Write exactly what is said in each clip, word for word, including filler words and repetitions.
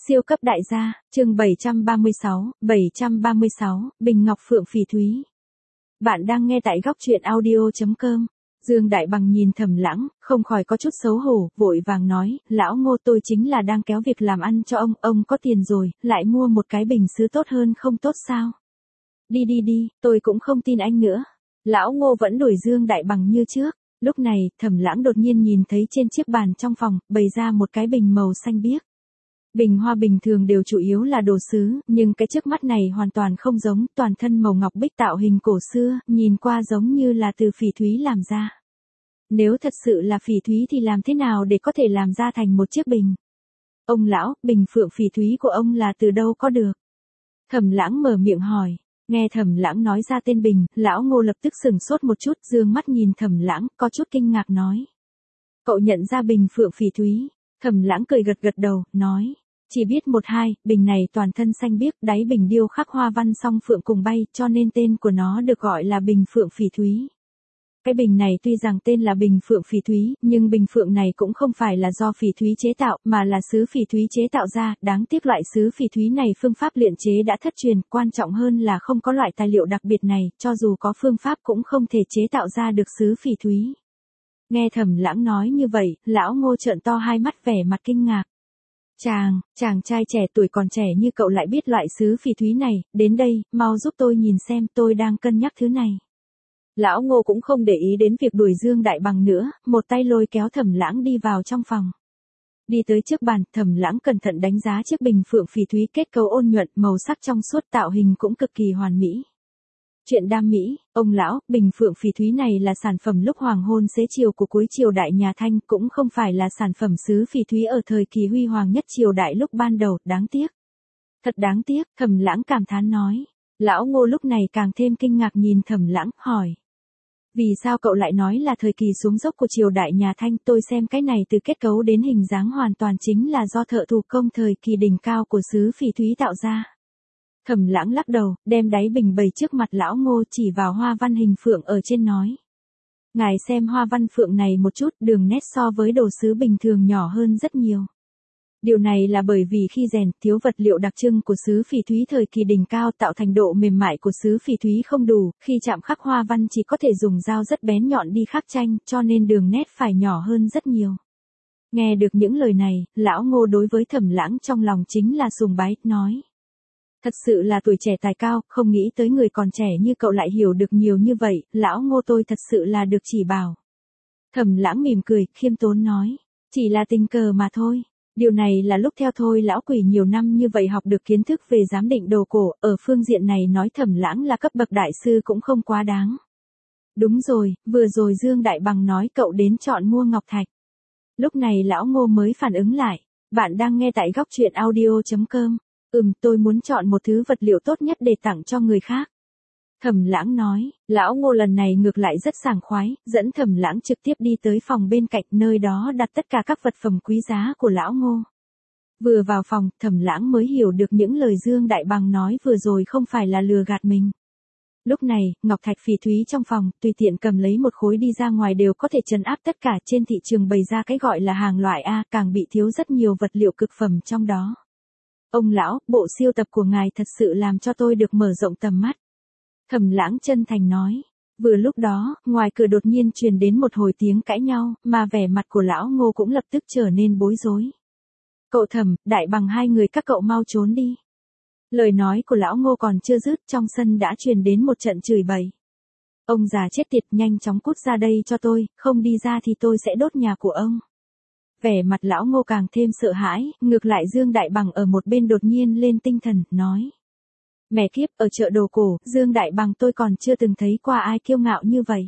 Siêu cấp đại gia, chương bảy trăm ba mươi sáu, bảy trăm ba mươi sáu, Bình Ngọc Phượng Phỉ Thúy. Bạn đang nghe tại góc truyện audio chấm com. Dương Đại Bằng nhìn Thẩm Lãng, không khỏi có chút xấu hổ, vội vàng nói, lão Ngô tôi chính là đang kéo việc làm ăn cho ông, ông có tiền rồi, lại mua một cái bình sứ tốt hơn không tốt sao? Đi đi đi, tôi cũng không tin anh nữa. Lão Ngô vẫn đuổi Dương Đại Bằng như trước. Lúc này, Thẩm Lãng đột nhiên nhìn thấy trên chiếc bàn trong phòng, bày ra một cái bình màu xanh biếc. Bình hoa bình thường đều chủ yếu là đồ sứ, nhưng cái trước mắt này hoàn toàn không giống, toàn thân màu ngọc bích tạo hình cổ xưa, nhìn qua giống như là từ phỉ thúy làm ra. Nếu thật sự là phỉ thúy thì làm thế nào để có thể làm ra thành một chiếc bình? Ông lão, bình phượng phỉ thúy của ông là từ đâu có được? Thẩm Lãng mở miệng hỏi. Nghe Thẩm Lãng nói ra tên bình, lão Ngô lập tức sửng sốt một chút, dương mắt nhìn Thẩm Lãng, có chút kinh ngạc nói. Cậu nhận ra bình phượng phỉ thúy? Thẩm Lãng cười gật gật đầu, nói. Chỉ biết một hai, bình này toàn thân xanh biếc, đáy bình điêu khắc hoa văn song phượng cùng bay, cho nên tên của nó được gọi là bình phượng phỉ thúy. Cái bình này tuy rằng tên là bình phượng phỉ thúy, nhưng bình phượng này cũng không phải là do phỉ thúy chế tạo, mà là sứ phỉ thúy chế tạo ra, đáng tiếc loại sứ phỉ thúy này phương pháp luyện chế đã thất truyền, quan trọng hơn là không có loại tài liệu đặc biệt này, cho dù có phương pháp cũng không thể chế tạo ra được sứ phỉ thúy. Nghe Thẩm Lãng nói như vậy, lão Ngô trợn to hai mắt vẻ mặt kinh ngạc. Chàng, chàng trai trẻ tuổi còn trẻ như cậu lại biết loại sứ phỉ thúy này, đến đây, mau giúp tôi nhìn xem, tôi đang cân nhắc thứ này. Lão Ngô cũng không để ý đến việc đuổi Dương Đại Bằng nữa, một tay lôi kéo Thẩm Lãng đi vào trong phòng. Đi tới trước bàn, Thẩm Lãng cẩn thận đánh giá chiếc bình phượng phỉ thúy kết cấu ôn nhuận, màu sắc trong suốt, tạo hình cũng cực kỳ hoàn mỹ. Chuyện đam mỹ, ông lão, bình phượng phỉ thúy này là sản phẩm lúc hoàng hôn xế chiều của cuối triều đại nhà Thanh, cũng không phải là sản phẩm sứ phỉ thúy ở thời kỳ huy hoàng nhất triều đại lúc ban đầu, đáng tiếc. Thật đáng tiếc, Thẩm Lãng cảm thán nói. Lão Ngô lúc này càng thêm kinh ngạc nhìn Thẩm Lãng, hỏi. Vì sao cậu lại nói là thời kỳ xuống dốc của triều đại nhà Thanh? Tôi xem cái này từ kết cấu đến hình dáng hoàn toàn chính là do thợ thủ công thời kỳ đỉnh cao của sứ phỉ thúy tạo ra. Thẩm Lãng lắc đầu, đem đáy bình bày trước mặt lão Ngô, chỉ vào hoa văn hình phượng ở trên nói. Ngài xem hoa văn phượng này một chút, đường nét so với đồ sứ bình thường nhỏ hơn rất nhiều. Điều này là bởi vì khi rèn, thiếu vật liệu đặc trưng của sứ phỉ thúy thời kỳ đỉnh cao tạo thành độ mềm mại của sứ phỉ thúy không đủ, khi chạm khắc hoa văn chỉ có thể dùng dao rất bén nhọn đi khắc tranh, cho nên đường nét phải nhỏ hơn rất nhiều. Nghe được những lời này, lão Ngô đối với Thẩm Lãng trong lòng chính là sùng bái, nói. Thật sự là tuổi trẻ tài cao, không nghĩ tới người còn trẻ như cậu lại hiểu được nhiều như vậy, lão Ngô tôi thật sự là được chỉ bảo. Thẩm Lãng mỉm cười, khiêm tốn nói, chỉ là tình cờ mà thôi. Điều này là lúc theo thôi lão quỷ nhiều năm như vậy học được kiến thức về giám định đồ cổ, ở phương diện này nói Thẩm Lãng là cấp bậc đại sư cũng không quá đáng. Đúng rồi, vừa rồi Dương Đại Bằng nói cậu đến chọn mua ngọc thạch. Lúc này lão Ngô mới phản ứng lại, bạn đang nghe tại góc truyện audio chấm com. Ừm, tôi muốn chọn một thứ vật liệu tốt nhất để tặng cho người khác. Thẩm Lãng nói, lão Ngô lần này ngược lại rất sảng khoái, dẫn Thẩm Lãng trực tiếp đi tới phòng bên cạnh, nơi đó đặt tất cả các vật phẩm quý giá của lão Ngô. Vừa vào phòng, Thẩm Lãng mới hiểu được những lời Dương Đại Bằng nói vừa rồi không phải là lừa gạt mình. Lúc này, ngọc thạch phỉ thúy trong phòng, tùy tiện cầm lấy một khối đi ra ngoài đều có thể trấn áp tất cả, trên thị trường bày ra cái gọi là hàng loại A, càng bị thiếu rất nhiều vật liệu cực phẩm trong đó. Ông lão, bộ siêu tập của ngài thật sự làm cho tôi được mở rộng tầm mắt. Thẩm Lãng chân thành nói. Vừa lúc đó, ngoài cửa đột nhiên truyền đến một hồi tiếng cãi nhau, mà vẻ mặt của lão Ngô cũng lập tức trở nên bối rối. Cậu Thẩm, Đại Bằng hai người các cậu mau trốn đi. Lời nói của lão Ngô còn chưa dứt, trong sân đã truyền đến một trận chửi bậy. Ông già chết tiệt, nhanh chóng cút ra đây cho tôi, không đi ra thì tôi sẽ đốt nhà của ông. Vẻ mặt lão Ngô càng thêm sợ hãi, ngược lại Dương Đại Bằng ở một bên đột nhiên lên tinh thần, nói. Mẹ kiếp, ở chợ đồ cổ, Dương Đại Bằng tôi còn chưa từng thấy qua ai kiêu ngạo như vậy.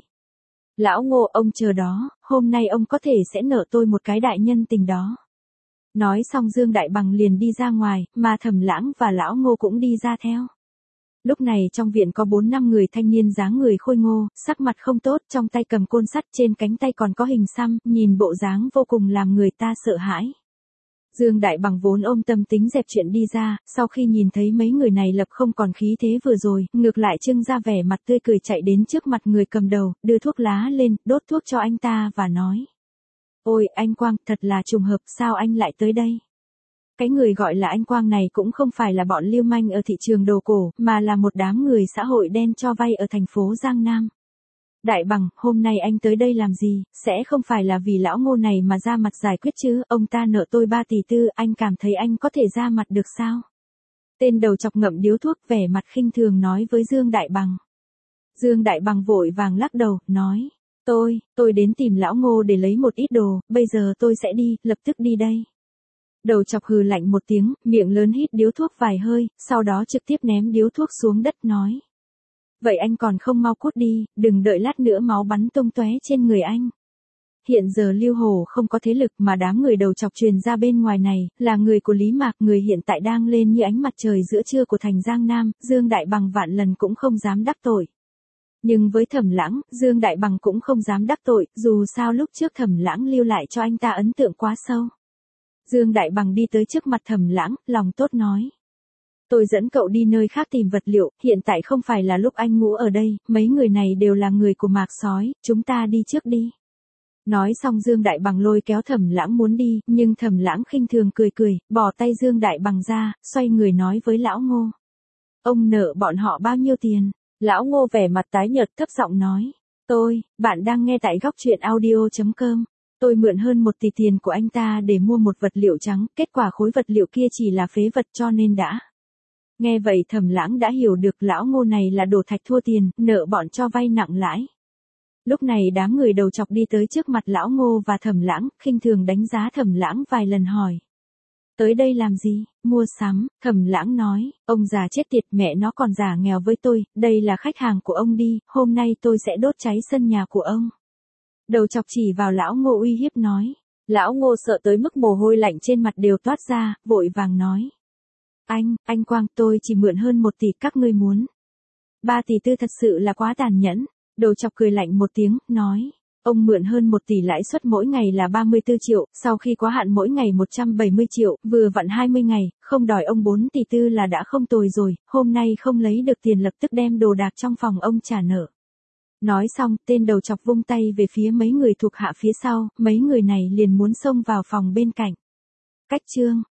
Lão Ngô, ông chờ đó, hôm nay ông có thể sẽ nợ tôi một cái đại nhân tình đó. Nói xong Dương Đại Bằng liền đi ra ngoài, mà Thẩm Lãng và lão Ngô cũng đi ra theo. Lúc này trong viện có bốn năm người thanh niên dáng người khôi ngô, sắc mặt không tốt, trong tay cầm côn sắt, trên cánh tay còn có hình xăm, nhìn bộ dáng vô cùng làm người ta sợ hãi. Dương Đại Bằng vốn ôm tâm tính dẹp chuyện đi ra, sau khi nhìn thấy mấy người này lập không còn khí thế vừa rồi, ngược lại trưng ra vẻ mặt tươi cười chạy đến trước mặt người cầm đầu, đưa thuốc lá lên, đốt thuốc cho anh ta và nói. Ôi, anh Quang, thật là trùng hợp, sao anh lại tới đây? Cái người gọi là anh Quang này cũng không phải là bọn lưu manh ở thị trường đồ cổ, mà là một đám người xã hội đen cho vay ở thành phố Giang Nam. Đại bằng, hôm nay anh tới đây làm gì, sẽ không phải là vì lão Ngô này mà ra mặt giải quyết chứ, ông ta nợ tôi ba tỷ tư, anh cảm thấy anh có thể ra mặt được sao? Tên đầu chọc ngậm điếu thuốc vẻ mặt khinh thường nói với Dương Đại Bằng. Dương Đại Bằng vội vàng lắc đầu, nói, tôi, tôi đến tìm lão Ngô để lấy một ít đồ, bây giờ tôi sẽ đi, lập tức đi đây. Đầu chọc hừ lạnh một tiếng, miệng lớn hít điếu thuốc vài hơi, sau đó trực tiếp ném điếu thuốc xuống đất nói. Vậy anh còn không mau cút đi, đừng đợi lát nữa máu bắn tung tóe trên người anh. Hiện giờ Lưu Hồ không có thế lực mà đám người đầu chọc truyền ra bên ngoài này, là người của Lý Mạc, người hiện tại đang lên như ánh mặt trời giữa trưa của thành Giang Nam, Dương Đại Bằng vạn lần cũng không dám đắc tội. Nhưng với Thẩm Lãng, Dương Đại Bằng cũng không dám đắc tội, dù sao lúc trước Thẩm Lãng lưu lại cho anh ta ấn tượng quá sâu. Dương Đại Bằng đi tới trước mặt Thẩm Lãng, lòng tốt nói. Tôi dẫn cậu đi nơi khác tìm vật liệu, hiện tại không phải là lúc anh ngủ ở đây, mấy người này đều là người của Mạc Sói, chúng ta đi trước đi. Nói xong Dương Đại Bằng lôi kéo Thẩm Lãng muốn đi, nhưng Thẩm Lãng khinh thường cười cười, bỏ tay Dương Đại Bằng ra, xoay người nói với lão Ngô. Ông nợ bọn họ bao nhiêu tiền? Lão Ngô vẻ mặt tái nhợt thấp giọng nói. Tôi, bạn đang nghe tại góc truyện audio chấm com. Tôi mượn hơn một tỷ tiền của anh ta để mua một vật liệu trắng, kết quả khối vật liệu kia chỉ là phế vật cho nên đã. Nghe vậy Thẩm Lãng đã hiểu được lão Ngô này là đổ thạch thua tiền, nợ bọn cho vay nặng lãi. Lúc này đám người đầu chọc đi tới trước mặt lão Ngô và Thẩm Lãng, khinh thường đánh giá Thẩm Lãng vài lần hỏi. Tới đây làm gì, mua sắm, Thẩm Lãng nói, ông già chết tiệt mẹ nó còn giả nghèo với tôi, đây là khách hàng của ông đi, hôm nay tôi sẽ đốt cháy sân nhà của ông. Đầu chọc chỉ vào lão Ngô uy hiếp nói, lão Ngô sợ tới mức mồ hôi lạnh trên mặt đều toát ra, vội vàng nói. Anh, anh Quang, tôi chỉ mượn hơn một tỷ các ngươi muốn. Ba tỷ tư thật sự là quá tàn nhẫn. Đầu chọc cười lạnh một tiếng, nói. Ông mượn hơn một tỷ lãi suất mỗi ngày là ba mươi tư triệu, sau khi quá hạn mỗi ngày một trăm bảy mươi triệu, vừa vặn hai mươi ngày, không đòi ông bốn tỷ tư là đã không tồi rồi, hôm nay không lấy được tiền lập tức đem đồ đạc trong phòng ông trả nợ. Nói xong, tên đầu chọc vung tay về phía mấy người thuộc hạ phía sau, mấy người này liền muốn xông vào phòng bên cạnh. Cách chương